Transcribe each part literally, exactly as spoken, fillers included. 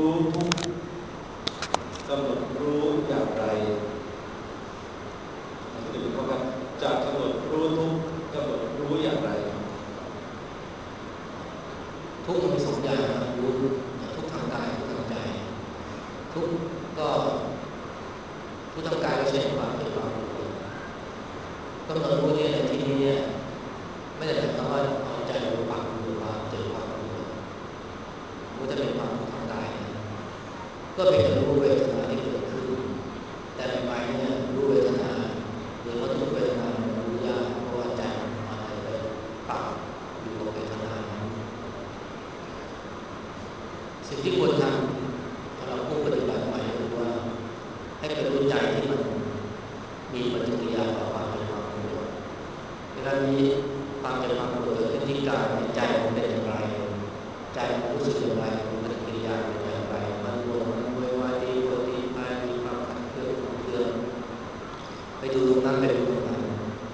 รู้ทุกกำหนดรู้อย่างไรที่หนึ่งก็ครับจะกำหนดรู้ทุกกำหนดรู้อย่างไรทุกมันมีสองอย่างนะรู้ทุกทางกายทุกทางใจทุกก็ทุกทางกายก็ใช้ความเป็นความรู้กำหนดรู้เนี่ยในที่นี้เนี่ยไม่ได้หมายความว่าเอาใจไปปักอยู่ความเจอความรู้มันจะเป็นความทุกทางกายก็เป็นรู้เวทนาที่เกิดขึ้นแต่ใหม่ๆเนี่ยรู้เวทนาหรือว่าทุกเวทนามันรู้ยากเพราะว่าใจมันไปปักอยู่กับเวทนาสิ่งที่ควรทำสำหรับผู้ปฏิบัติใหม่คือว่าให้ไปรู้ใจที่มันมีปฏิกิริยาต่อความเป็นความโกรธเวลามีความเป็นความโกรธเกิดขึ้นที่กายใจมันเป็นอย่างไรใจมันรู้สึกอย่างไรมีปฏิกิริยาเป็นอย่างไรมันโกรธมันโวยวายดีโกรธดีไปมีความขัดเคืองขุ่นเคืองไปดูตรงนั้นไปดูตรงนั้น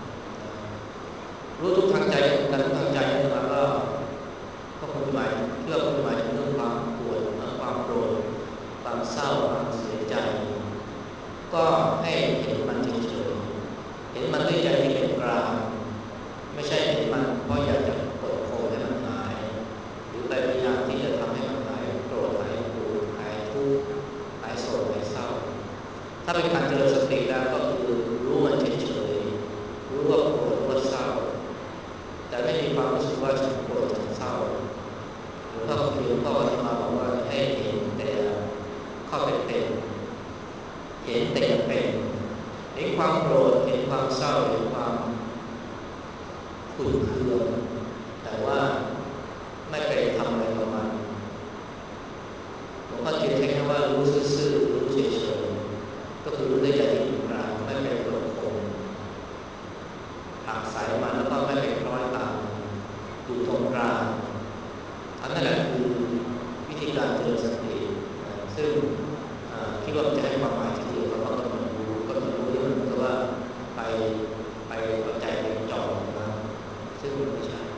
รู้ทุกทางใจการทุกทางใจนี่มาก็ก็คงหมายเพื่อคงหมายถึงเรื่องความปวดความโกรธความเศร้าความเสียใจก็ให้เห็นมันเฉยๆเห็นมันด้วยใจที่เป็นกลางไม่ใช่เห็นมันเพราะอยากจะกดข่มให้มันหายหรือไปพยายามที่จะทำให้มันหายโกรธหายโกรธหายทุกข์หายโศกหายเศร้าถ้าเป็นการเจริญสติแล้วก็คือรู้มันเฉยๆรู้ว่าโกรธรู้ว่าเศร้าแต่ไม่มีความรู้สึกว่าฉันโกรธฉันเศร้าหรือพ่อเพียงพ่อที่มาบอกว่าให้เห็นแต่เข้าไปเป็นเห็นแต่ยังเป็นเห็นความโกรธเห็นความเศร้าเห็นความขุ่นเคืองแต่ว่าไม่ไปทำอะไรกับมันหลวงพ่อเทียนใช้คำว่ารู้ซื่อๆรู้เฉยๆก็คือรู้ได้ใจที่เป็นกลางไม่ไปกดข่มหักสายมันแล้วก็ไม่ไปคล้อยตามอยู่ตรงกลางอันนั้นแหละคือวิธีการเจริญสติซึ่งคิดว่ามันจะให้ความหมายที่ดีเราก็กำหนดรู้กำหนดรู้ที่มันก็ว่าไปไปเอาใจไปจ่อนะซึ่งมันไม่ใช่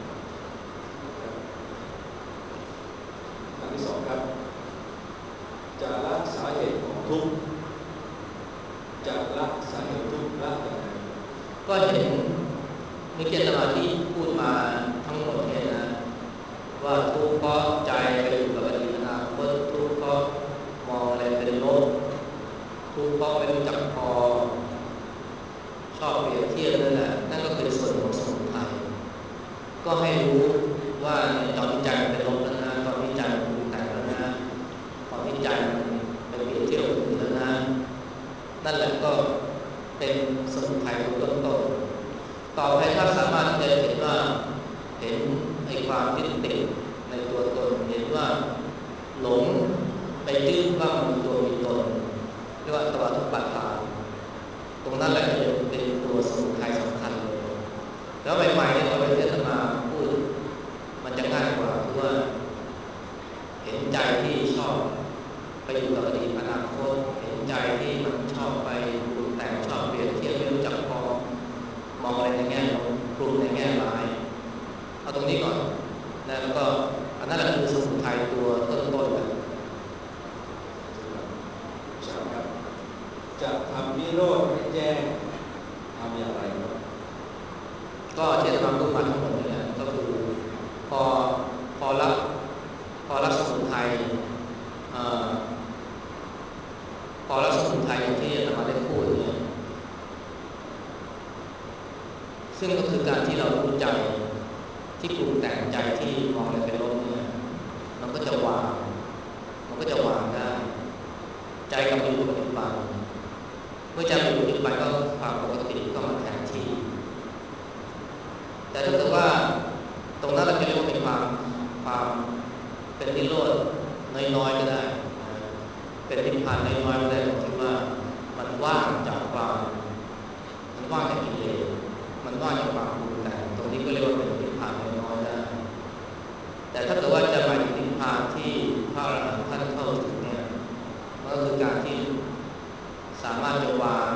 อันที่สองครับจะละสาเหตุของทุกข์จะละสาเหตุทุกข์ละอย่างไรก็เห็นเมื่อกี้อาตมาที่พูดมาทั้งหมดเนี่ยนะว่าทุกข์เพราะใจไปอยู่กับอดีตอนาคตทุกข์เพราะมองอะไรเป็นลบทุกข์เพราะไม่รู้จักพอชอบเปรียบเทียบนั่นแหละนั่นก็คือส่วนของสมุทัยก็ให้รู้ว่าในตอนที่ใจมันเป็นลบแล้วนะตอนที่ใจมันปรุงแต่งแล้วนะตอนที่ใจมันไปเปรียบเทียบกับคนอื่นแล้วนะนั่นแหละก็เป็นสมุทัยเบื้องต้นต่อไปถ้าสามารถที่จะเห็นว่าเห็นไอ้ความยึดติดในตัวตนเห็นว่าหลงไปยึดว่ามันมีตัวมีตนเรียกว่าอัตวาทุปปาทานตรงนั้นแหละเป็นตัวสมุทัยสำคัญเลยแล้วใหม่ๆเนี่ยตอนที่อาตมาพูดมันจะง่ายกว่าคือว่าเห็นใจที่ชอบไปอยู่กับอดีตอนาคตเห็นใจที่มันชอบไปปรุงแต่งชอบเปรียบเทียบไม่รู้จักพอมองอะไรในแง่ลบปรุงในแง่ร้ายเอาตรงนี้ก่อนนะแล้วก็อันนั้นแหละคือสมุทัยตัวต้นๆเลยใช่ครับจะทำนิโรธให้แจ้งทำอย่างไรครับก็ที่อาตมาพูดมาทั้งหมดเนี่ยก็คือพอพอละพอละสมุทัยเอ่อพอละสมุทัยอย่างที่อาตมาได้พูดเนี่ยซึ่งก็คือการที่เรารู้ใจที่ปรุงแต่งใจที่มองอะไรเป็นลบเนี่ยมันก็จะวางมันก็จะวางได้ใจกลับมาอยู่กับปัจจุบันเมื่อใจมาอยู่กับปัจจุบันก็ความปกติก็มาแทนที่แต่ถ้าเกิดว่าตรงนั้นเราจะเรียกว่าเป็นความความเป็นนิโรธน้อยๆก็ได้เป็นนิพพานน้อยๆก็ได้ตรงที่ว่ามันว่างจากความมันว่างจากกิเลสมันว่างจากความปรุงแต่งตรงนี้ก็เรียกว่าเป็นนิพพานน้อยๆได้แต่ถ้าเกิดว่าจะหมายถึงนิพพานที่พระอรหันต์ท่านเข้าถึงเนี่ยมันก็คือการที่สามารถจะวาง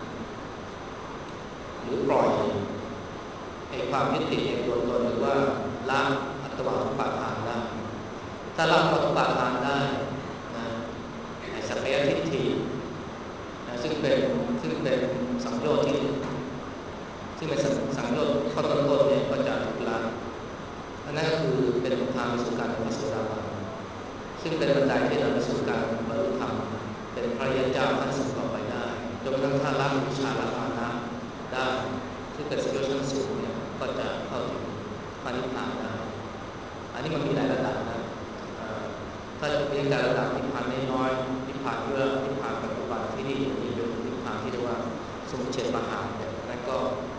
หรือปล่อยไอ้ความยึดติดในตัวตนหรือว่าละอัตวาทุปปาทานได้ถ้าละอัตวาทุปปาทานได้นะซึ่งเป็นบันไดที่เราไปสู่การบรรลุธรรมเป็นพระยาเจ้าขั้นสูงต่อไปได้จนกระทั่งถ้าละวิชาละมานะได้ซึ่งเป็นสกิลชั้นสูงเนี่ยก็จะเข้าถึงพระนิพพานได้อันนี้มันมีหลายระดับนะถ้าจะเรียนแต่ระดับนิพพานน้อยๆนิพพานเพื่อนิพพานปัจจุบันที่นี่นี่เป็นนิพพานที่เรียกว่าสมุทเฉทมหาเนี่ยนั่นก็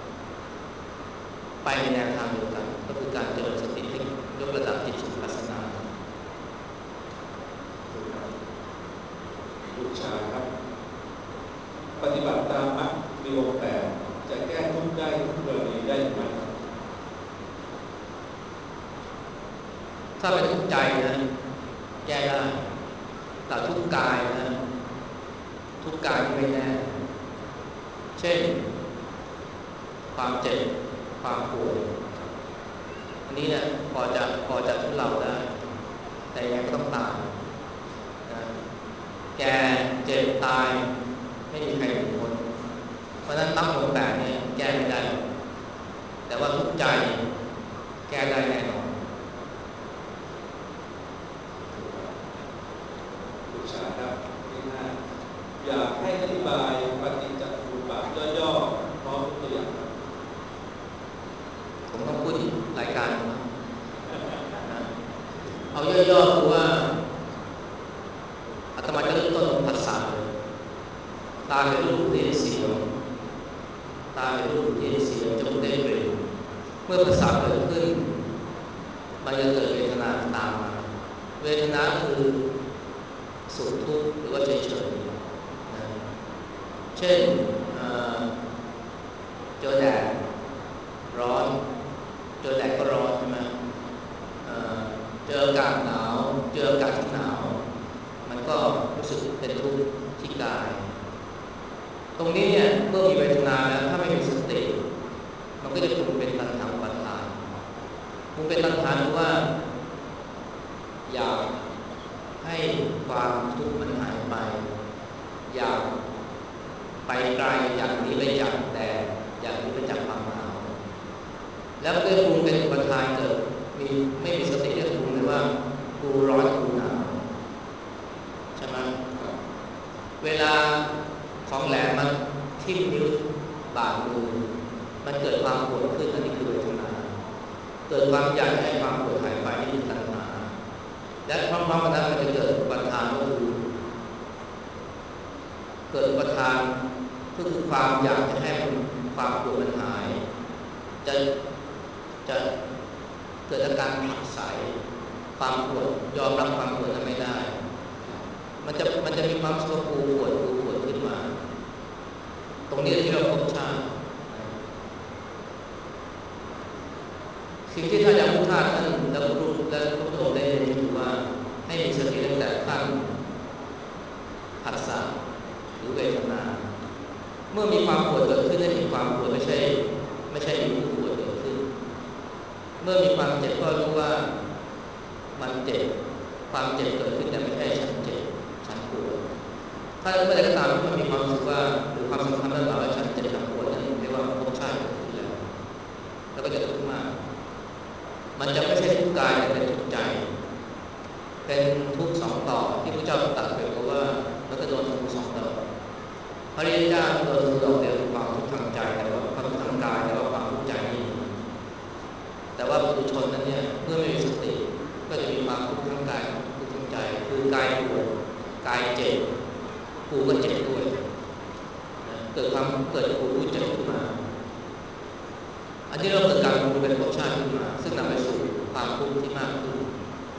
ไปในแนวทางเดียวกันก็คือการเจริญสติที่ยกระดับจิตสู่วิปัสสนาบูชาครับปฏิบัติตามมรรคมีองค์แปดจะแก้ทุกข์ได้ทุกกรณีได้ไหมครับถ้าเป็นทุกข์ใจนะแก้ได้แต่ทุกข์กายนะทุกข์กายไม่แน่เช่นความเจ็บความปวดอันนี้เนี่ยพอจะพอจะทุเลาได้แต่ยังต้องตายนะแก่เจ็บตายไม่มีใครหนีพ้นเพราะฉะนั้นมรรคองค์แปดเนี่ยแก้ไม่ได้แต่ว่าทุกข์ใจแก้ได้แน่นอนบูชาครับที่ห้าอยากให้อธิบายปฏิจจสมุปบาทย่อๆพร้อมตัวอย่างครับผมต้องพูดอีกรายการนะเอาย่อๆคือว่าอาตมาจะเริ่มต้นของภาษาเลยตาเป็นรูปได้เสียงตาเป็นรูปได้เสียงจมูกได้กลิ่นเมื่อภาษาเกิดขึ้นมันจะเกิดเวทนาตามมาเวทนาคือสุขทุกข์หรือว่าเฉยๆนะเช่นเจอแดดร้อนเจอแดดก็ร้อนใช่ไหมเจออากาศหนาวเจออากาศที่หนาวมันก็รู้สึกเป็นทุกข์ที่กายตรงนี้เนี่ยเมื่อมีเวทนาแล้วถ้าไม่มีสติมันก็จะปรุงเป็นตัณหาอุปาทานปรุงเป็นตัณหาคือว่าอยากให้ความทุกข์มันหายไปอยากไปไกลอยากหนีไปจากแดดอยากหนีไปจากความหนาวแล้วก็ปรุงเป็นอุปาทานเกิดมีไม่มีสติจะปรุงเลยว่ากูร้อนกูหนาวใช่ไหมเวลาของแหลมมันทิ่มนิ้วบาดมือมันเกิดความปวดขึ้นอันนี้คือเวทนาเกิดความอยากให้ความปวดหายไปนี่คือตัณหาและพร้อมๆกันนั้นมันจะเกิดอุปาทานก็คือเกิดอุปาทานก็คือความอยากจะให้ความปวดมันหายจะจะเกิดอาการผลักไสความปวดยอมรับความปวดนั้นไม่ได้มันจะมันจะมีความสกปรกปวดปวดปวดขึ้นมาตรงนี้ที่เราพบชาติสิ่งที่ท่านยังพุทธาท่านและพระพุทธและพระพุทธองค์ได้เน้นคือว่าให้มีสติตั้งแต่ขั้นผัสสะหรือเวทนาเมื่อมีความปวดเกิดขึ้นให้เห็นความปวดไม่ใช่ไม่ใช่มีผู้ปวดเกิดขึ้นเมื่อมีความเจ็บก็รู้ว่ามันเจ็บความเจ็บเกิดขึ้นแต่ไม่ใช่ฉันเจ็บฉันปวดถ้าเมื่อใดก็ตามที่มันมีความรู้สึกว่าหรือความสำคัญเรื่องราวว่าฉันเจ็บฉันปวดนั่นเรียกว่าภพชาติเกิดขึ้นแล้วแล้วก็จะทุกข์มากมันจะไม่ใช่ทุกข์กายแต่เป็นทุกข์ใจเป็นทุกข์สองต่อที่พระเจ้าตรัสไว้เพราะว่าแล้วก็โดนทุกข์สองต่อพระริยเจ้าโดนทุกข์ดอกเดียวคือความทุกข์ทางใจแต่ว่าความทุกข์ทางกายแต่ว่าความทุกข์ใจนี่แต่ว่าปุถุชนนั้นเนี่ยเมื่อไม่มีสติก็จะมีความทุกข์ทั้งกายทุกข์ทั้งใจคือกายปวดกายเจ็บกูก็เจ็บด้วยนะเกิดความเกิดกูรู้เจ็บขึ้นมาอันนี้เราเกิดการปรุงเป็นภพชาติขึ้นมาซึ่งนำไปสู่ความทุกข์ที่มากขึ้น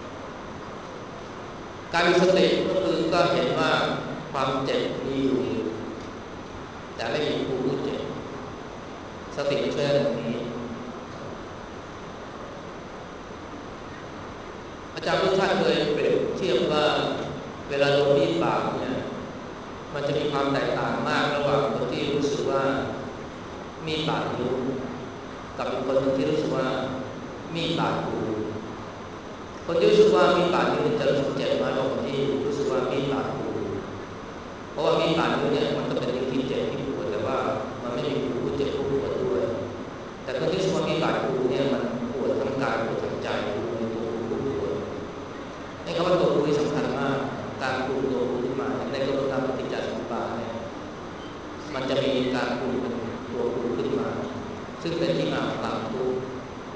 การมีสติก็คือก็เห็นว่าความเจ็บมีอยู่แต่ไม่มีผู้รู้เจ็บสติช่วยตรงนี้อาจารย์พุทธาเคยเปรียบเทียบว่าเวลาโดนมีดบาดเนี่ยมันจะมีความแตกต่างมากระหว่างคนที่รู้สึกว่ามีดบาดนิ้วกับอีกคนหนึ่งที่รู้สึกว่ามีดบาดหูคนที่รู้สึกว่ามีดบาดนิ้วจะรู้สึกเจ็บน้อยกว่าคนที่รู้สึกว่ามีดบาดหูเพราะว่ามีดบาดนิ้วเนี่ยมันก็เป็นนิ้วที่เจ็บที่ปวดแต่ว่ามันไม่มีผู้เจ็บผู้ปวดด้วยแต่คนที่รู้สึกว่ามีดบาดหูเนี่ยมันปวดทั้งกายปวดทั้งใจปวดในตัวผู้ปวดให้คำว่าตัวผู้ที่สำคัญมีการปรุงเป็นตัวปรุงขึ้นมาซึ่งเป็นที่มาของความทุกข์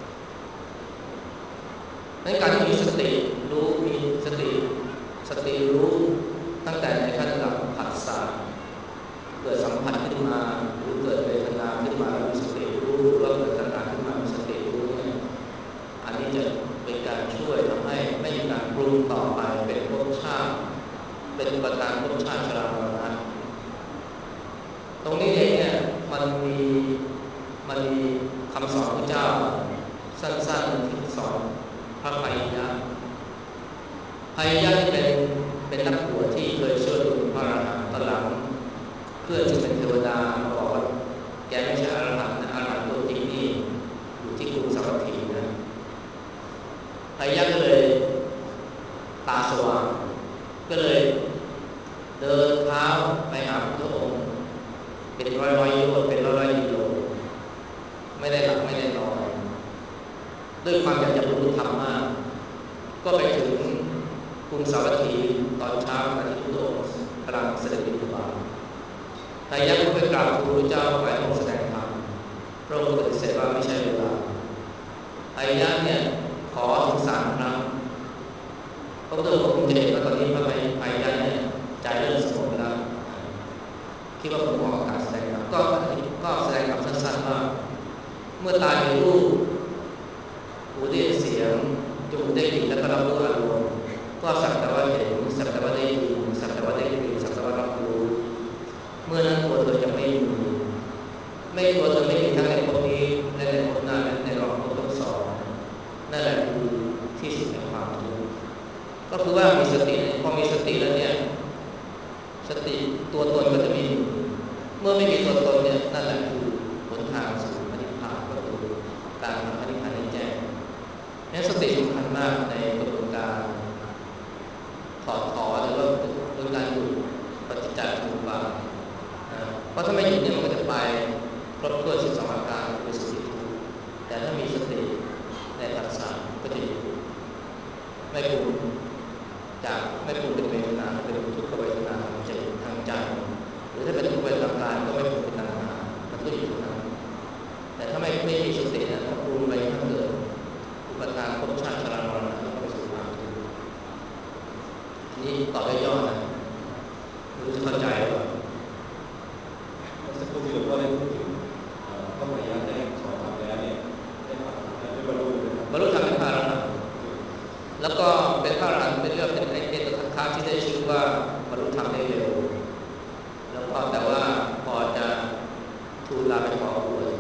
ในการที่มีสติรู้มีสติสติรู้ตั้งแต่ในขั้นระดับผัสสะเกิดสัมผัสขึ้นมาหรือเกิดเวทนาขึ้นมาแล้วมีสติรู้หรือว่าเกิดสัญญาขึ้นมามีสติรู้เนี่ยอันนี้จะเป็นการช่วยทำให้ไม่มีการปรุงต่อไปเป็นภพชาติเป็นอุปทานภพชาติชรามรณะตรงนี้เองเนี่ยมันมีมันมีคำสอนพระเจ้าสั้นๆที่สอนพระไพยะไพยะเป็นเป็นนักบวชที่เคยช่วยดูพระอรหันต์ตอนหลังเพื่อนซึ่งเป็นเทวดามาบอกว่าแกไม่ใช่อรหันต์นะอรหันต์ตัวจริงนี่อยู่ที่กรุงสาวัตถีนะไพยะก็เลยตาสว่างก็เลยเดินเท้าไปหาพระองค์เป็นร้อยร้อยโยชน์เป็นร้อยร้อยกิโลไม่ได้หลับไม่ได้นอนด้วยความอยากจะบรรลุธรรมมากก็ไปถึงกรุงสาวัตถีตอนเช้าขณะที่พระองค์กำลังเสด็จบิณฑบาตไพยะก็ไปกราบพระพุทธเจ้าขอให้ทรงแสดงธรรมพระองค์ก็ปฏิเสธว่าไม่ใช่เวลาไพยะเนี่ยขอถึงสามครั้งพระพุทธองค์คงจะเห็นว่าตอนนี้พระไพยะเนี่ยใจเริ่มสงบแล้วคิดว่าผมเหมาะกับการแสดงธรรมก็ก็แสดงธรรมสั้นๆว่าเมื่อตาเห็นรูปหูได้ยินเสียงจมูกได้กลิ่นและก็รับรู้อารมณ์ก็สักแต่ว่าเห็นสักแต่ว่าได้ยินสักแต่ว่าได้กลิ่นสักแต่ว่ารับรู้เมื่อนั้นตัวเธอยังไม่มีไม่ตัวเธอไม่มีทั้งในภพนี้และในภพหน้าและในรอบภพทั้งสองนั่นแหละคือที่สุดแห่งความทุกข์ก็คือว่ามีสติพอมีสติแล้วเนี่ยสติตัวตนก็จะไม่มีเมื่อไม่มีตัวตนเนี่ยนั่นแหละคือหนทางสู่พระนิพพานก็คือการทำพระนิพพานให้แจ้งนี่สติสำคัญมากในกระบวนการถอดถอนหรือว่ากระบวนการหยุดปฏิจจสมุปบาทนะเพราะถ้าไม่หยุดเนี่ยมันก็จะไปครบถ้วนสิบสองอาการเป็นสุขทุกข์แต่ถ้ามีสติในผัสสะก็จะหยุดไม่ปรุงจากไม่ปรุงเป็นเวทนาเป็นทุกขเวทนาทางใจทางใจหรือถ้าเป็นทุกขเวทนาทางกายก็ไม่ปรุงเป็นตัณหามันก็อยู่ตรงนั้นแต่ถ้าไม่ไม่มีสตินะพอปรุงไปถ้าเกิดอุปทานภพชาติชรามรณะแล้วก็ไปสู่ความทุกข์นี่ตอบได้ย่อนะรู้จะเข้าใจหรือเปล่าเมื่อสักครู่ที่หลวงพ่อได้พูดถึงพระไพยะได้สอนธรรมแล้วเนี่ยได้ฟังได้บรรลุนะครับบรรลุธรรมเป็นพระอรหันต์แล้วก็เป็นพระอรหันต์เป็นเรื่องเป็นไอเอตทัคคะที่ได้ชื่อว่าบรรลุธรรมได้เร็วแล้วก็แต่ว่าพอจะทูลลาไปขอบวช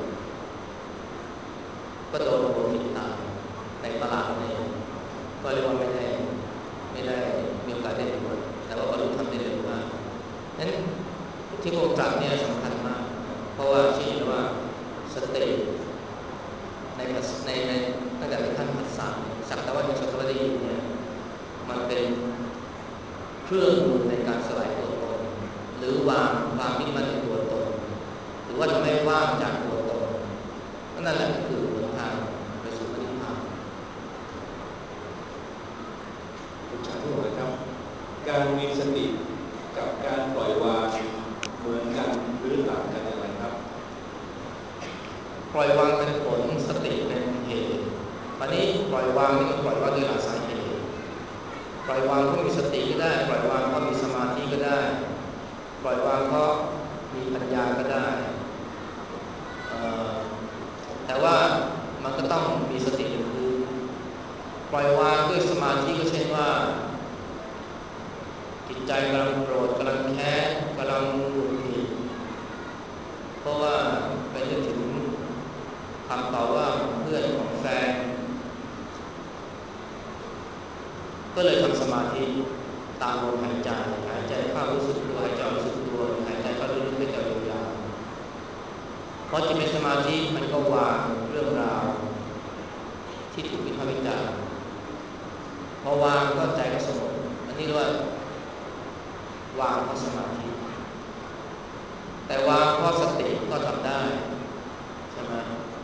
ก็โดนโควิดตายในตลาดนี่ก็เรียกว่าไม่ได้ไม่ได้มีโอกาสได้บวชแต่ว่าบรรลุธรรมได้เร็วมากนั้นที่พระองค์ตรัสเนี่ยสำคัญมากเพราะว่าชี้เห็นว่าสติในในในตั้งแต่ในขั้นภาษาสักแต่ว่าเห็นสักแต่ว่าได้ยินเนี่ยมันเป็นเครื่องมือในการสลายตัวตนหรือวางความยึดมั่นในตัวตนหรือว่าทำให้ว่างจากตัวตนนั่นแหละคือหนทางไปสู่พระนิพพานคุณชาทุกคนครับการมีสติกับการปล่อยวางเหมือนกันหรือต่างกันอย่างไรครับปล่อยวางเป็นผลสติเป็นเหตุตอนนี้ปล่อยวางนี่มันปล่อยวางโดยหลักสาเหตุปล่อยวางเพราะมีสติก็ได้ปล่อยวางเพราะมีสมาธิก็ได้ปล่อยวางเพราะมีปัญญาก็ได้แต่ว่ามันก็ต้องมีสติเป็นพื้นปล่อยวางด้วยสมาธิก็เช่นว่าจิตใจกำลังโกรธกำลังแค้นกำลังหงุดหงิดเพราะว่าไปนึกถึงคำต่อว่าของเพื่อนของแฟนก็เลยทำสมาธิตามลมหายใจหายใจเข้ารู้สึกตัวหายใจออกรู้สึกตัวหายใจเข้าลึกๆหายใจยาวๆพอจิตเป็นสมาธิมันก็วางเรื่องราวที่ถูกวิพากษ์วิจารณ์พอวางก็ใจก็สงบอันนี้เรียกว่าวางเพราะสมาธิแต่วางเพราะสติก็ทำได้ใช่ไหม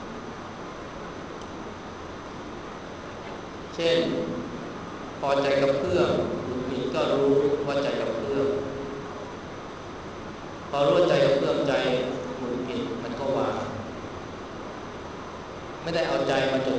เช่นพอใจกับเพื่อนหงุดหงิดก็รู้ว่าใจกับเพื่อนพอรู้ว่าใจกับเพื่อนใจ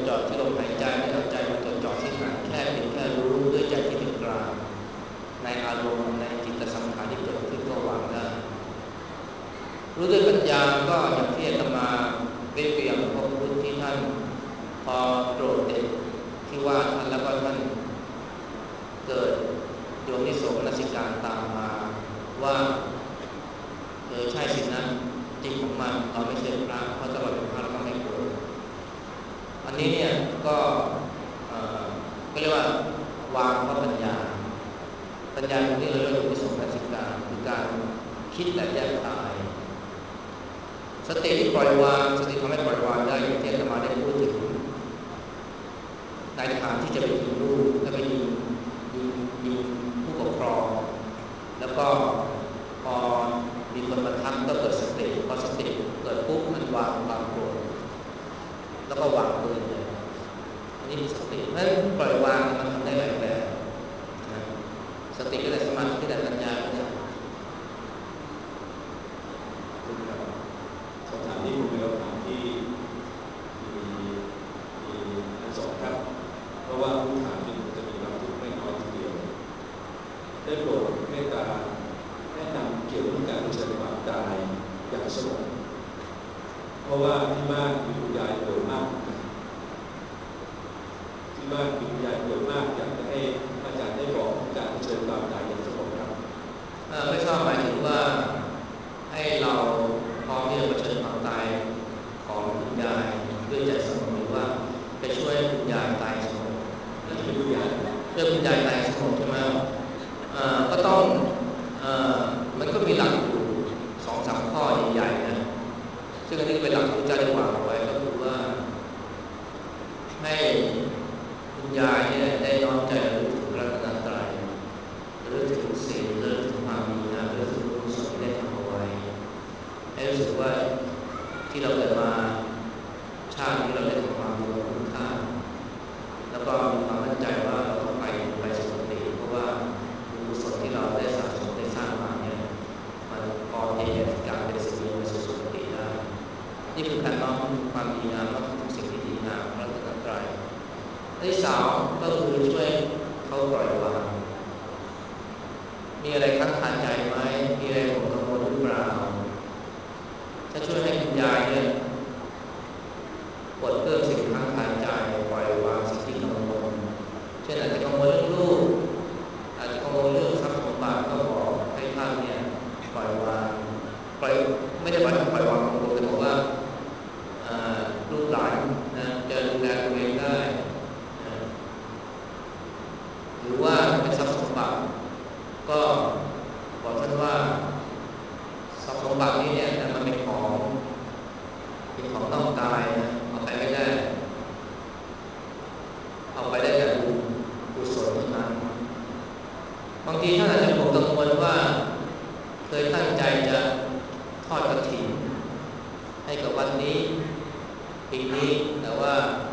จ่อที่ลมหายใจไม่เอาใจมาจดจ่อที่ไหนแค่เพียงแค่รู้ด้วยใจที่เป็นกลางในอารมณ์ในจิตสังขารที่เกิดขึ้นก็วางได้รู้ด้วยปัญญาก็อย่างที่อาตมาได้เปรียบพระพุทธที่ท่านพอโกรธเด็กที่ว่าท่านแล้วก็ท่านเกิดโยนิโสมนสิการตามมาว่าเออใช่สินะจริงของมันเราไม่ใช่พระเพราะถ้าเราเป็นพระเราต้องไม่โกรธอันนี้เนี่ยก็เอ่อก็เรียกว่าวางเพราะปัญญาปัญญาตรงนี้เราเรียกว่าโยนิโสมนสิการคือการคิดและแยกตายสติที่ปล่อยวางสติทำให้ปล่อยวางได้อย่างที่อาตมาได้พูดถึงในทางที่จะไปยิงลูกถ้าไปยิงยิงยิงผู้ปกครองแล้วก็พอมีคนมาทักก็เกิดสติพอสติเกิดปุ๊บมันวางความโกรธแล้วก็วางปืนเลยอันนี้คือสติเพราะฉะนั้นปล่อยวางมันทำได้หลายแบบนะสติก็ได้สมาธิก็ได้ปัญญาก็ได้คำถามที่คุณเป็นคำถามที่มีมีทั้งสองครับเพราะว่าผู้ถามนี่จะมีความทุกข์ไม่น้อยทีเดียวได้โปรดเมตตาแนะนำเกี่ยวกับการเผชิญความตายอย่างสงบเพราะว่าที่บ้านมีคุณยายป่วยมากที่บ้านมีคุณยายป่วยมากอยากจะให้อาจารย์ได้บอกการเผชิญความตายอย่างสงบครับไม่ชอบหมายถึงว่าให้เราพร้อมที่จะเผชิญความตายของคุณยายด้วยใจสงบหรือว่าไปช่วยคุณยายตายสงบน่าจะเป็นคุณยายช่วยคุณยายตายสงบใช่ไหมก็ต้องมันก็มีหลักอยู่สองสามข้อใหญ่ๆนะซึ่งอันนี้ก็เป็นหลักที่พระเจ้าได้วางเอาไว้ก็คือว่าให้คุณยายเนี่ยได้น้อมใจระลึกถึงพระรัตนตรัยระลึกถึงศีลระลึกถึงความดีงามระลึกถึงบุญกุศลที่ได้ทำเอาไว้ให้รู้สึกว่าที่เราเกิดมาชาตินี้เราได้ทำความดีคุ้มค่าแล้วก็มีความมั่นใจว่าเราต้องไปไปสุคติเพราะว่าบุญกุศลที่เราได้สะสมได้สร้างมาเนี่ยมันพอเพียงในการเป็นสิ่งที่ไปสู่สุคติได้นี่คือการน้อมความดีงามน้อมถึงสิ่งที่ดีงามพระรัตนตรัยที่สองก็คือช่วยเขาปล่อยวางมีอะไรค้างคาใจไหมมีอะไรห่วงกังวลหรือเปล่าถ้าช่วยให้คุณยายเนี่ยปลดเปลื้องสิ่งค้างคาใจปล่อยวางสิ่งที่กังวลเช่นอาจจะกังวลเรื่องลูกอาจจะกังวลเรื่องทรัพย์สมบัติก็บอกให้ท่านเนี่ยปล่อยวางปล่อยไม่ได้หมายถึงปล่อยวางกังวลแต่บอกว่าลูกหลานนะจะดูแลตัวเองได้หรือว่าเป็นทรัพย์สมบัติก็บอกท่านว่าทรัพย์สมบัตินี้เนี่ยมันเป็นของเป็นของต้องกายนะเอาไปไม่ได้เอาไปได้แต่บุญกุศลเท่านั้นบางทีท่านอาจจะห่วงกังวลว่าเคยตั้งใจจะทอดกฐินให้กับวัดนี้ปีนี้แต่ว่า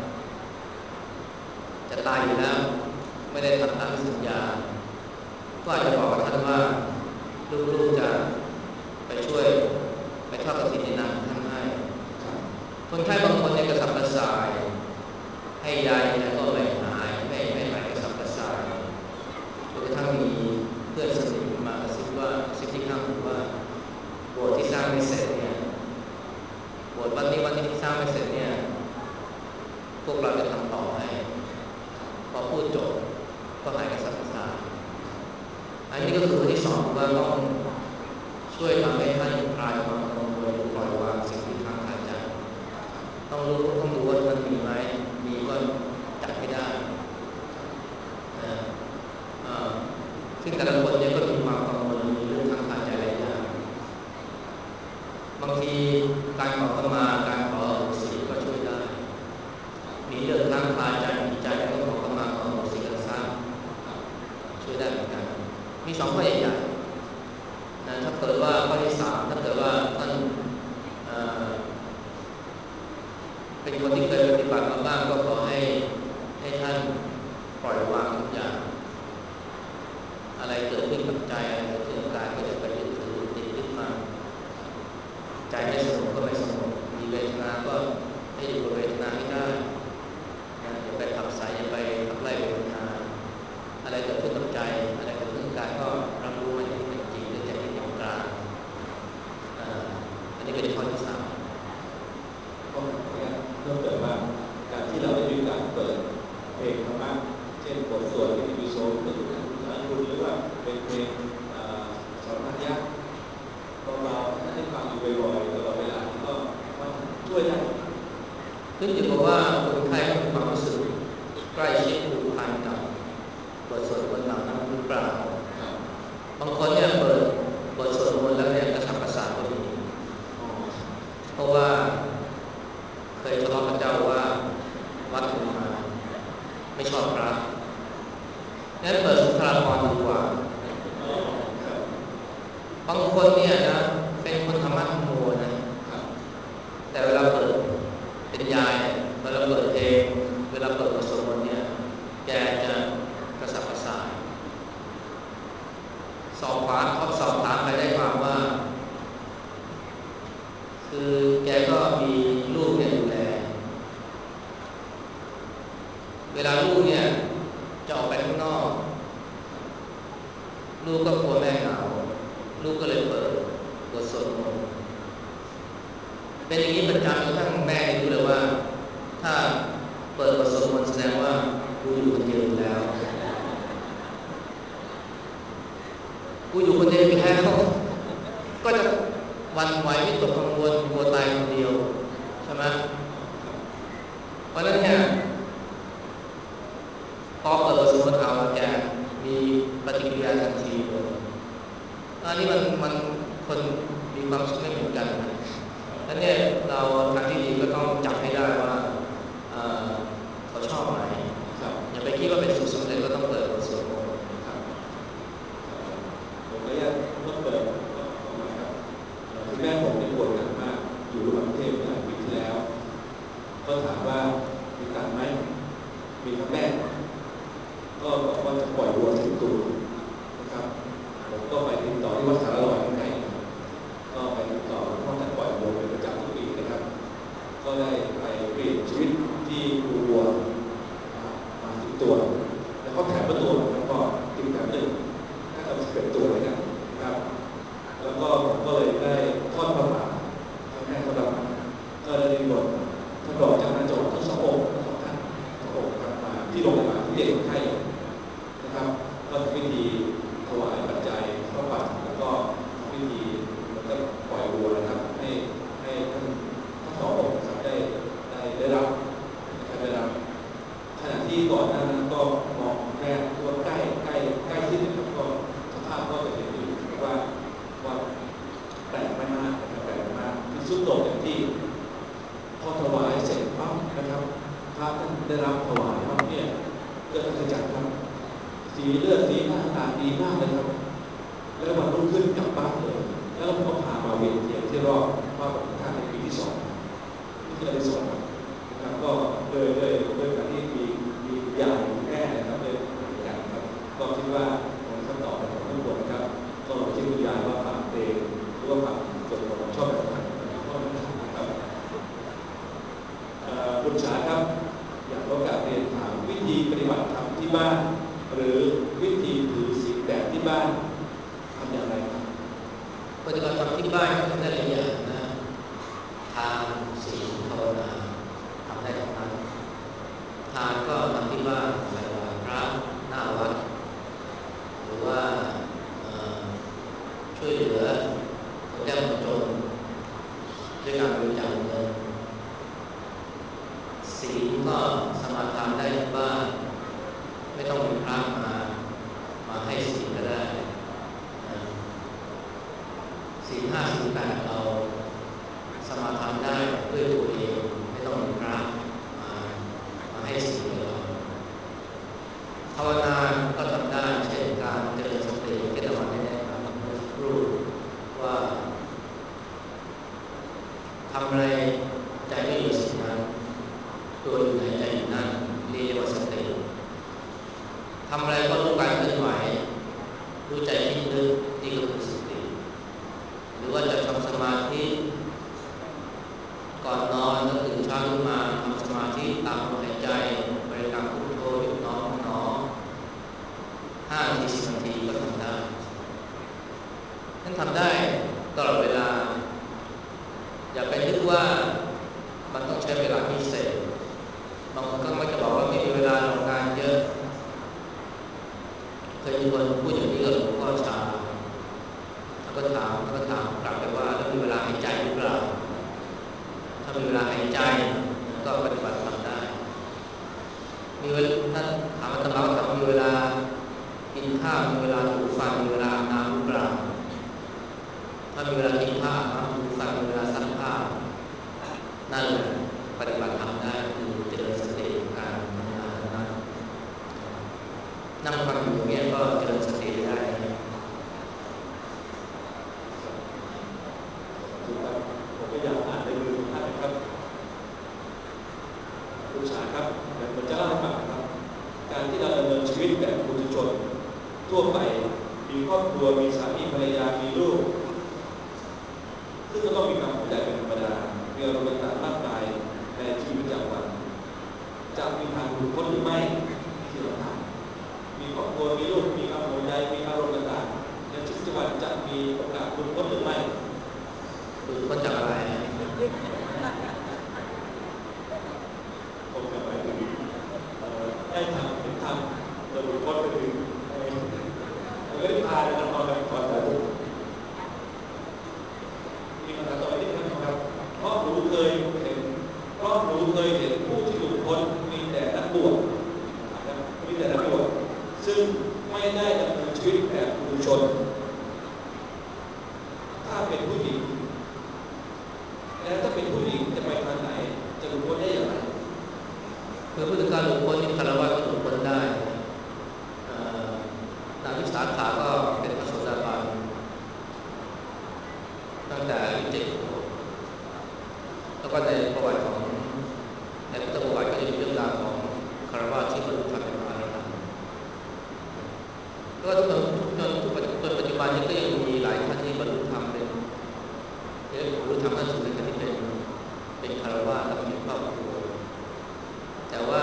จะตายอยู่แล้วไม่ได้ทำตามสัญญาก็อาจจะบอกกับท่านว่าลูกๆจะไปช่วยไปทอดกฐินในนามท่านให้คนไข้บางคนเนี่ยกระสับกระส่ายให้ยาแต่ก็ไม่หายไม่ไม่หายกระสับกระส่ายจนกระทั่งมีเพื่อนสนิทมากระซิบว่ากระซิบที่ข้างหูว่าโบสถ์ที่สร้างไม่เสร็จเนี่ยโบสถ์วันนี้วันนี้ที่สร้างไม่เสร็จเนี่ยพวกเราจะทำต่อให้พอพูดจบก็หายกระสับกระส่ายอันนี้ก็คือที่สองว่าต้องช่วยทำให้ท่านคลายความกังวลปล่อยวางสิ่งที่ค้างคาใจต้องรู้ต้องดูว่ามันมีไหมมีก็จัดให้ได้นะซึ่งแต่ละคนเนี่ยก็มีความกังวลมีเรื่องค้างคาใจหลายอย่างบางทีการขอเข้ามาการขออโหสิก็ช่วยได้มีเรื่องค้างคาใจมีใจก็ขอเข้ามาขออโหสิกันซะช่วยได้เหมือนกันมีสองข้อใหญ่ๆนะถ้าเกิดว่าข้อที่สามถ้าเกิดว่าท่านเป็นคนที่เคยปฏิบัติมาบ้างก็ขอให้ให้ท่านปล่อยวางทุกอย่างอะไรเกิดขึ้นกับใจอะไรเกิดขึ้นกับกายก็จะไปยึดถือติดยึดมาใจไม่สงบก็ไม่สงบมีเวทนาก็ให้อยู่กับเวทนาให้ได้างคนเนี่ยเปิดบทสวดมนต์แล้วเนี่ยกระสับกระส่ายก็มีเพราะว่าเคยทะเลาะกับเจ้าว่าวัดปริมาไม่ชอบพระงั้นเปิดสุนทรภรณ์ดีกว่าบางคนเนี่ยนะเป็นคนธรรมะธรรมโมนะแต่เวลาเปิดเป็นยายเวลาเปิดเพลงเวลาเปิดบทสวดมนต์เนี่ยแกจะกระสับกระส่ายสอบถามเขาสอบถามไปได้ความว่าคือแกก็มีลูกเนี่ยดูแลเวลาลูกเนี่ยจะออกไปข้างนอกลูกก็กลัวแม่เหงาลูกก็เลยเปิดบทสวดมนต์เป็นอย่างนี้ประจำจนทั้งแม่รู้เลยว่าถ้าเปิดบทสวดมนต์แสดงว่ากูอยู่คนเดียวแล้วกูอยู่คนเดียวแล้วก็จะวันไหววิตกกังวลกลัวตายคนเดียวใช่ไหมเพราะนั้นเนี่ยพอเปิดบทสวดมนต์เอาแกมีปฏิกิริยาทันทีเลยอันนี้มันมันคนมีความคิดไม่เหมือนกันนะแล้วเนี่ยเราทางที่ดีก็ต้องจับให้ได้ว่าเอ่อเขาชอบไหมอย่าไปคิดว่าเป็นสูตรสำเร็จก็ต้องเปิดบทสวดมนต์ครับผมก็ยังต้องเปิดออกมาครับคุณแม่ผมเป็นป่วยหนักมากอยู่โรงพยาบาลกรุงเทพเมื่อหลายปีที่แล้วก็ถามว่ามีตังค์ไหมมีครับแม่ก็บอกว่าจะปล่อยวัวสิบตัวนะครับผมก็ไปติดต่อที่วัดสารลอยใกล้ๆก็ไปติดต่อเพราะท่านปล่อยวัวเป็นประจำทุกปีนะครับก็ได้ไปเปลี่ยนชีวิตที่ดูวัวมาสิบตัวแล้วก็แถมตัวแล้วก็ติดแถมหนึ่งถ้าเราสิบเอ็ดตัวเลยนะครับแล้วก็ผมก็เลยได้ทอดพระบาทให้แม่สำหรับก็ได้นิมนต์ท่านรองเจ้าคณะจังหวัดทั้งสององค์ทั้งสองท่านสององค์ครับมาที่โรงพยาบาลที่เด็กคนไข้นะครับก็ทำพิธีถวายปัจจัยพระบาทแล้วก็ทำพิธีแล้วก็ปล่อยวัวนะครับให้ให้ท่านทั้งสององค์ครับได้ได้ได้รับนะครับได้รับขณะที่ก่อนหน้านั้นก็มองแม่ตัวใกล้ใกล้ใกล้ที่นะครับก็สภาพก็จะเห็นอยู่ว่าว่าแปลกไม่มากนะครับแปลกไม่มากที่สุดโต่งอย่างที่พอถวายเสร็จปั๊บนะครับพระท่านได้รับถวายปั๊บเนี่ยเกิดอะไรจากครับสีเลือดสีหน้าตาดีมากเลยครับแล้ววันรุ่งขึ้นกลับบ้านเลยแล้วผมก็พามาเวียนเทียนที่รอบพระปฏิฆาในปีที่สองนี่คืออะไรสองนะครับก็โดยโดยโดยการที่มีมีอย่างแม่นะครับเลยอย่างครับก็คิดว่าผมคำตอบของทุกคนนะครับก็ลองที่คุณยายว่าฟังเพลงหรือว่าฟังสวดมนต์ชอบแบบไหนชอบแบบไหนนะครับคุณฉาครับอยากต้องการเรียนถามวิธีปฏิบัติธรรมที่บ้านหรือวิธีถือศีลแบบที่บ้านทำอย่างไรครับปฏิบัติธรรมที่บ้านทำได้หลายอย่างนะทานศีลภาวนาทำได้ทั้งนั้นทานก็ทำที่บ้านใส่บาตรพระหน้าวัดหรือว่าช่วยเหลือคนยากคนจนด้วยการบริจาคเงินศีลก็สมาทานได้ที่บ้านไม่ต้องมีพระมามาให้ศีลก็ได้ศีลห้าศีลแปดเราสมาทานได้ด้วยตัวเองไม่ต้องมีพระมามาให้ศีลเราภาวนาก็ทำได้เช่นการเจริญสติที่เราได้แนะนำเมื่อสักครู่ว่าทำอะไรใจไม่อยู่สิ่งนั้นตัวอยู่ไหนใจอยู่นั่นเรียกว่าสติทำอะไรก็รู้การเคลื่อนไหวรู้ใจคิดนึกนี่ก็คือสติหรือว่าจะทำสมาธิก่อนนอนก็ตื่นเช้าขึ้นมาทำสมาธิตามลมหายใจบริกรรมพุทโธยุบน้อมน้อมห้านาทีสิบนาทีก็ทำได้นั่นทำได้ตลอดเวลาอย่าไปนึกว่ามันต้องใช้เวลาพิเศษบางคนก็มักจะบอกว่าไม่มีเวลาทำงานเยอะเคยมีคนพูดอย่างนี้กับหลวงพ่อชาแล้วก็ถามแล้วก็ถามกลับไปว่าแล้วมีเวลาหายใจหรือเปล่าถ้ามีเวลาหายใจก็ปฏิบัติทำได้มีเวลาท่านถามว่าตลอดถามมีเวลากินข้าวมีเวลาถูฟันมีเวลาอาบน้ำทั่วไปมีครอบครัวมีสามีภรรยามีลูกซึ่งก็ต้องมีความเข้าใจเป็นธรรมดามีอารมณ์ต่างๆมากมายในชีวิตประจำวันจะมีทางหลุดพ้นหรือไม่ที่เราทำมีครอบครัวมีลูกมีความห่วงใยมีอารมณ์ต่างๆในชีวิตประจำวันจะมีโอกาสหลุดพ้นหรือไม่หลุดพ้นจากอะไรผมจะหมายถึงได้ทำเป็นทำจะหลุดพ้นไปถึงไม่ได้พาเราตอนแบบตอนแบบมีคำถามต่อไปที่ท่านครับเพราะหนูเคยเห็นเพราะหนูเคยเห็นผู้ที่หลุดพ้นมีแต่นักบวชนะครับมีแต่นักบวชซึ่งไม่ได้ดำเนินชีวิตแบบปุถุชนถ้าเป็นผู้หญิงแล้วถ้าเป็นผู้หญิงจะไปทางไหนจะหลุดพ้นได้อย่างไรเพื่อผู้ถึงการหลุดพ้นที่คารวะก็หลุดพ้นได้นางวิสาขาก็เป็นพระโสดาบันตั้งแต่อายุเจ็ดขวบแล้วก็ในประวัติของในพุทธประวัติก็จะมีเรื่องราวของคารวะที่บรรลุธรรมเป็นพระอรหันต์ก็จนจนจนปัจจุบันนี้ก็ยังมีหลายท่านที่บรรลุธรรมเป็นเรียกบรรลุธรรมขั้นสูงในการที่เป็นเป็นคารวะและมีครอบครัวแต่ว่า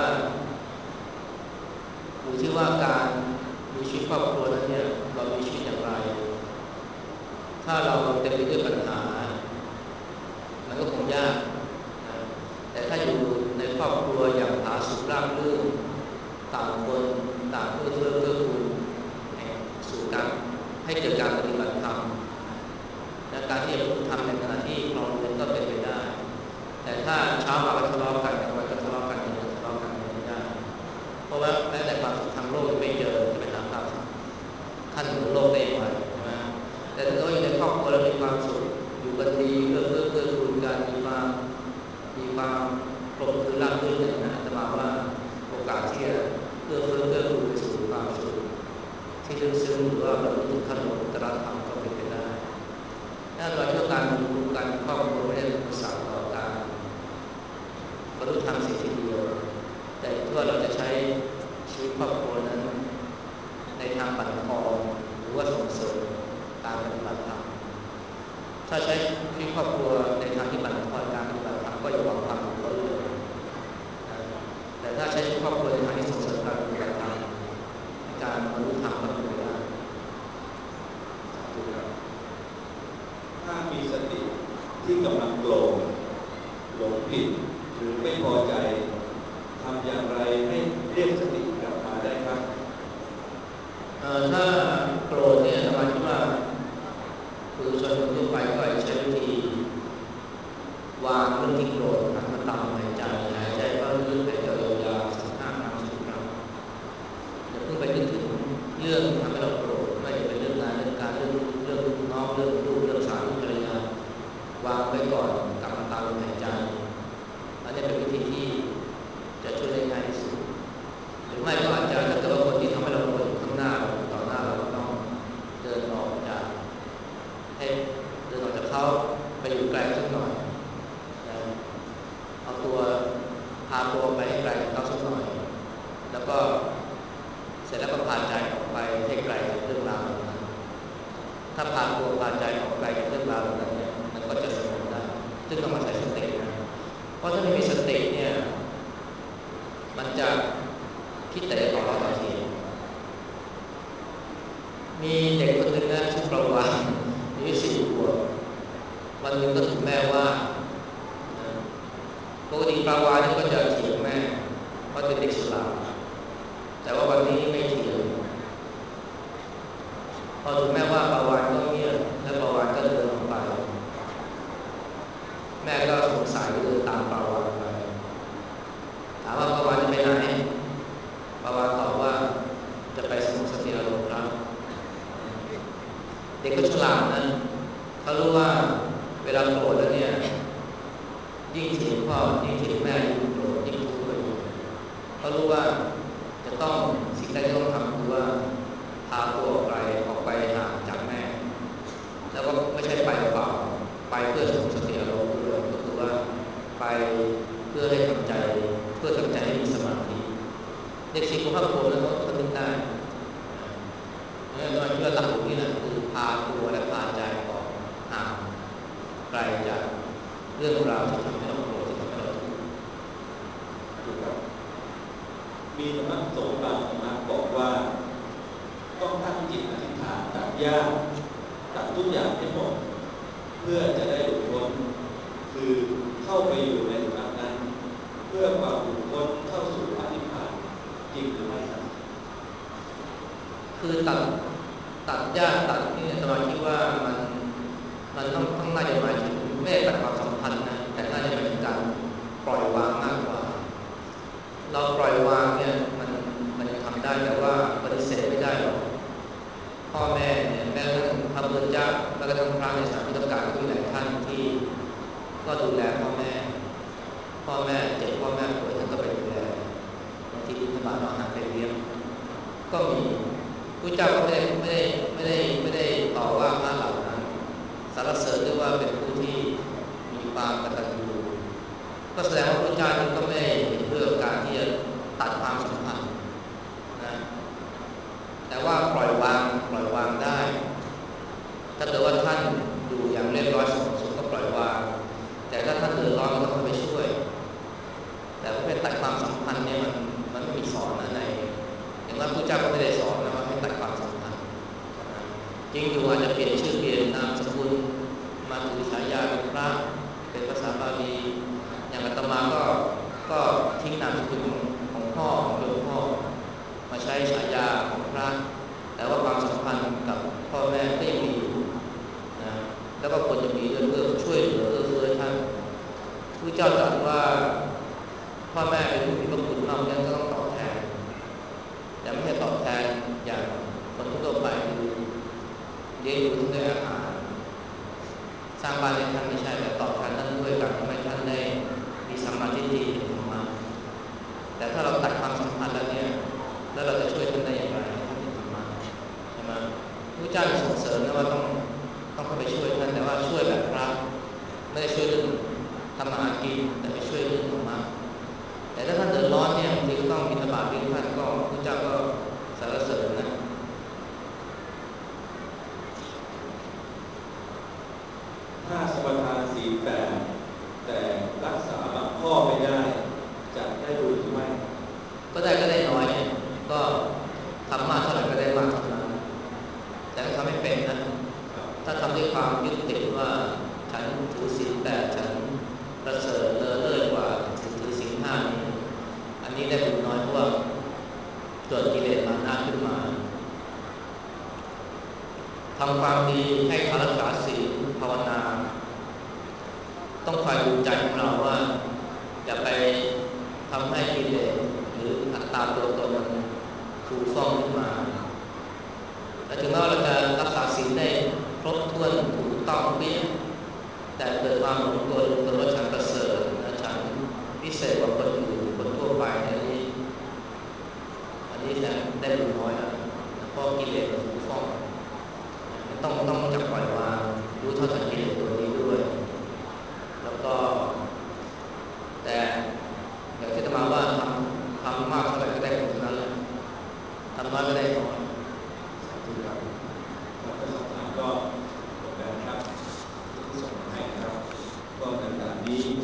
อยู่ที่ว่าการมีชีวิตครอบครัวนั้นเนี่ยเรามีชีวิตอย่างไรถ้าเราเต็มไปด้วยปัญหามันก็คงยากนะแต่ถ้าอยู่ในครอบครัวอย่างผาสุกราบรื่นต่างคนต่างเพื่อเพื่อเพื่อคุณสู่การให้เกิดการปฏิบัติธรรมและการที่จะบรรลุธรรมในขณะที่ครองเรือนก็เป็นไปได้แต่ถ้าเช้ามาก็ทะเลาะกันกลางวันก็ทะเลาะกันเย็นก็ทะเลาะกันไม่ได้เพราะว่าแม้แต่ความสุขทางโลกไม่เจอจะเป็นทางภาพขั้นเหนือโลกได้อย่างไรใช่ไหมแต่ถ้าเราอยู่ในครอบครัวแล้วมีความสุขอยู่กันดีเพื่อเพื่อเพื่อคุณกันมีความมีความกลมกลืนราบรื่นอย่างนั้นจะมาว่าโอกาสที่จะเพื่อเพื่อเพื่อคุณไปสู่ความสุขที่ลึกซึ้งหรือว่าบรรลุถึงขั้นโลกุตตรธรรมก็เป็นไปได้ถ้าเราเชื่อการบรรลุการครอบครัวไม่ได้เป็นอุปสรรคต่อการบรรลุธรรมสิ่งทีเดียวแต่ที่ว่าเราจะใช้ชีวิตครอบครัวนั้นในทางปั่นทองหรือว่าส่งเสริมการปฏิบัติธรรมถ้าใช้ชีวิตครอบครัวในทางที่ปั่นทองการปฏิบัติธรรมก็อย่าหวังความหลุดพ้นเลยแต่ถ้าใช้ชีวิตครอบครัวในทางที่ส่งเสริมการปฏิบัติธรรมการบรรลุธรรมก็เป็นไปได้ถ้ามีสติที่กำลังโกรธหลงผิดหรือไม่พอใจทำอย่างไรให้เรียกสติกลับมาได้ครับถ้าโกรธเนี่ยหมายถึงว่าคือชนคนทั่วไปก็ใช้วิธีวางเรื่องที่โกรธหันมาตามหายใจหายใจเข้าลึกหายใจยาวๆสักห้าครั้งสิบครั้งอย่าเพิ่งไปนึกถึงเรื่องที่ทำให้เราโกรธไม่ว่าจะเป็นเรื่องงานเรื่องการเรื่องเรื่องลูกน้องเรื่องลูกเรื่องสามีภรรยาวางไว้ก่อนกลับมาตามหายใจอันนี้เป็นวิธีที่จะช่วยได้ง่ายที่สุดหรือไม่ก็อาจจะถ้าเกิดว่าคนที่ทำให้เราโกรธข้างหน้าเราต่อหน้าเราก็ต้องเดินออกจากให้เดินออกจากเขาไปอยู่ไกลสักหน่อยนะเอาตัวพาตัวไปให้ไกลจากเขาสักหน่อยแล้วก็เสร็จแล้วก็พาใจออกไปให้ไกลจากเรื่องราวเหล่านั้นถ้าพาตัวพาใจออกไกลจากเรื่องราวเหล่านั้นเนี่ยมันก็จะสงบได้ซึ่งต้องอาศัยสตินะเพราะถ้าไม่มีสติเนี่ยมันจะคิดแต่ต่อเราต่อทีมีเด็กคนหนึ่งนะชื่อประวานอายุสี่ขวบวันหนึ่งก็ถูกแม่ว่าปกติประวานนี่ก็จะเถียงแม่เพราะเป็นเด็กฉลาดแต่ว่าวันนี้ไม่เถียงพอถูกแม่ว่าประวานก็เงียบและประวานก็เดินออกไปแม่ก็สงสัยเดินตามประวานไปถามว่าประวานจะไปไหนประวานตอบว่าจะไปสงบสติอารมณ์ครับเด็กก็ฉลาดนะเขารู้ว่าเวลาโกรธแล้วเนี่ยยิ่งเถียงพ่อยิ่งเถียงแม่ยิ่งโกรธยิ่งทุกข์ไปเขารู้ว่าจะต้องสิ่งที่ต้องทำคือว่าพาตัวออกไปออกไปห่างจากแม่แล้วก็ไม่ใช่ไปเปล่าไปเพื่อสงบสติอารมณ์ด้วยก็คือว่าไปเพื่อให้ทำใจเพื่อทำใจให้มีสมาธิเด็กสี่ขวบห้าขวบแล้วเขานึกได้รื่องราวที่ทำให้เราโกรธที่ทำให้เราทุกข์ถูกครับมีธรรมะโสบางธรรมะบอกว่าต้องตั้งจิตอธิษฐานตัดหญ้าตัดทุกอย่างให้หมดเพื่อจะได้หลุดพ้นคือเข้าไปอยู่ในธรรมะนั้นเพื่อความหลุดพ้นเข้าสู่พระนิพพานจริงหรือไม่ครับคือตัดตัดหญ้าตัดนี่สมาธิว่ามันมันต้องต้องน่าจะหมายถึงไม่ได้ตัดความสัมพันธ์นะแต่น่าจะหมายถึงการปล่อยวางมากกว่าเราปล่อยวางเนี่ยมันมันยังทำได้แต่ว่าปฏิเสธไม่ได้หรอกพ่อแม่เนี่ยแม้กระทั่งพระพุทธเจ้าแม้กระทั่งพระในสายพุทธกาลก็มีหลายท่านที่ก็ดูแลพ่อแม่พ่อแม่เจ็บพ่อแม่ป่วยท่านก็ไปดูแลบางทีบิณฑบาตเอาอาหารไปเลี้ยงก็มีพุทธเจ้าก็ไม่ได้ไม่ได้ไม่ได้ไม่ได้ต่อว่าพระเหล่านั้นสรรเสริญด้วยว่าเป็นผู้ที่มีความกตัญญูก็แสดงว่าพุทธเจ้าก็ไม่ได้เห็นด้วยกับการที่จะตัดความสัมพันธ์นะแต่ว่าปล่อยวางปล่อยวางได้ถ้าเกิดว่าท่านอยู่อย่างเรียบร้อยสงบสุขก็ปล่อยวางแต่ถ้าท่านเดือดร้อนก็ต้องไปช่วยแต่ว่าเป็นตัดความสัมพันธ์เนี่ยมันมันไม่มีสอนนะในอย่างนั้นพระเจ้าก็ไม่ได้สอนนะว่าให้ตัดความสัมพันธ์จริงอยู่อาจจะเปลี่ยนชื่อเปลี่ยนนามสกุลมาถือฉายาเป็นพระเป็นภาษาบาลีอย่างอาตมาก็ก็ทิ้งนามสกุลของของพ่อของโยมพ่อมาใช้ฉายาของพระแต่ว่าความสัมพันธ์กับพ่อแม่ก็ยังมีอยู่นะแล้วก็ควรจะมีด้วยเพื่อช่วยเหลือเอื้อเฟื้อท่านพระเจ้าตรัสว่าพ่อแม่เป็นผู้มีพระคุณมากนั้นก็ต้องตอบแทนแต่ไม่ใช่ตอบแทนอย่างคนทั่วไปคือเลี้ยงดูท่านด้วยอาหารสร้างบ้านให้ท่านไม่ใช่แต่ตอบแทนท่านด้วยการทำให้ท่านได้มีสัมมาทิฏฐิเห็นธรรมะแต่ถ้าเราตัดความสัมพันธ์แล้วเนี่ยแล้วเราจะช่วยท่านได้อย่างไรให้ท่านเห็นธรรมะใช่ไหมพระเจ้าส่งเสริมนะว่าต้องต้องเข้าไปช่วยท่านแต่ว่าช่วยแบบพระไม่ได้ช่วยเรื่องทำมาหากินแต่ไปช่วยเรื่องธรรมะแต่ถ้าท่านเดือดร้อนเนี่ยบางทีก็ต้องบิณฑบาตเลี้ยงท่านก็พระเจ้าก็สรรเสริญนะถ้าสมทานศีลแปดแต่รักษาบางข้อไม่ได้จะได้บุญหรือไม่ก็ได้ก็ได้น้อยก็ทำมากเท่าไหร่ก็ได้มากเท่านั้นแต่ถ้าทำไม่เป็นนะถ้าทำด้วยความยึดติดว่าฉันถือศีลแปดฉันประเสริฐเลอเลิศกว่าถือถือศีลห้านี้อันนี้ได้บุญน้อยเพราะว่าเกิดกิเลสมานะขึ้นมาทำความดีให้ทานรักษาศีลภาวนาต้องคอยดูใจของเราว่าอย่าไปทำให้กิเลสหรืออัตตาตัวตนมันฟูฟ่องขึ้นมาและถึงแม้ว่าเราจะรักษาศีลได้ครบถ้วนถูกต้องเปี้ยแต่เกิดความหลงตัวตัวว่าฉันประเสริฐและฉันพิเศษกว่าคนอื่นคนทั่วไปอันนี้อันนี้จะได้บุญน้อยแล้วเพราะกิเลสมันฟูฟ่องต้องต้องจับปล่อยวางรู้เท่าทันกิเลสตัวนี้ด้วยแล้วก็แต่อย่างที่อาตมาว่าทำทำมากเท่าไหร่ก็ได้ผลเท่านั้นแหละทำน้อยก็ได้น้อยสาธุครับ